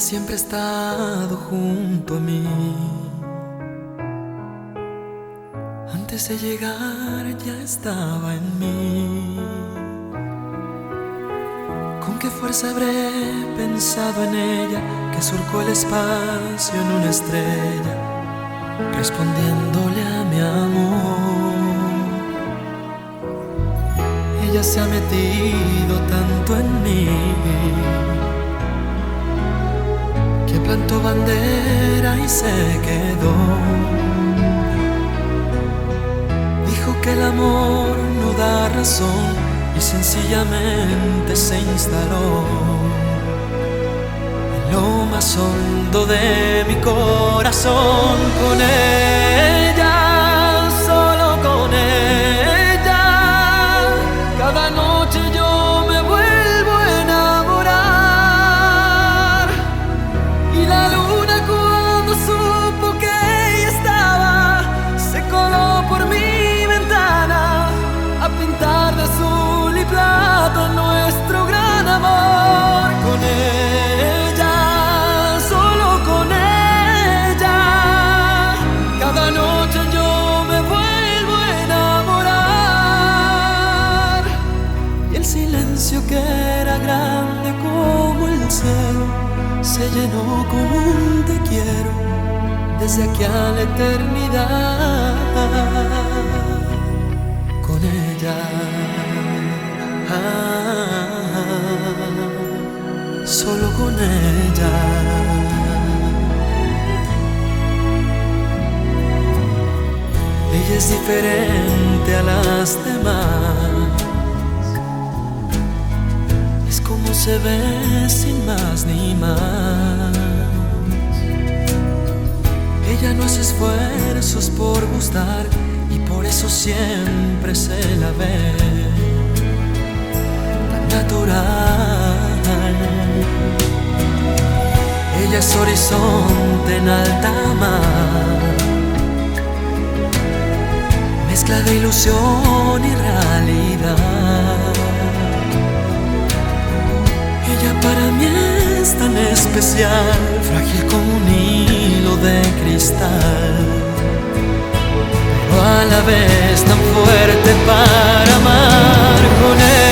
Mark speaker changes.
Speaker 1: siempre ha estado junto a mí. Antes de llegar ya estaba en mí. ¿Con qué fuerza habré pensado en ella, que surcó el espacio en una estrella, respondiéndole a mi amor? Ella se ha metido tanto en mí que plantó bandera y se quedó. Dijo que el amor no da razón y sencillamente se instaló en lo más hondo de mi corazón. Con ella, solo con ella, cada noche yo me vuelvo a enamorar. Y la luna, cuando supo que ella estaba, se coló por mi ventana a pintar de azul y plata nuestro gran amor. Con ella, solo con ella, cada noche yo me vuelvo a enamorar. Y el silencio, que era grande como el cielo, se llenó con un te quiero desde aquí a la eternidad. Con ella, solo con ella. Ella es diferente a las demás, es como se ve sin más ni más. Ella no hace esfuerzos por gustar y por eso siempre se la ve tan natural. Ella es horizonte en alta mar, mezcla de ilusión y realidad. Ella para mí es tan especial, frágil como un hilo de cristal, pero a la vez tan fuerte para amar. Con él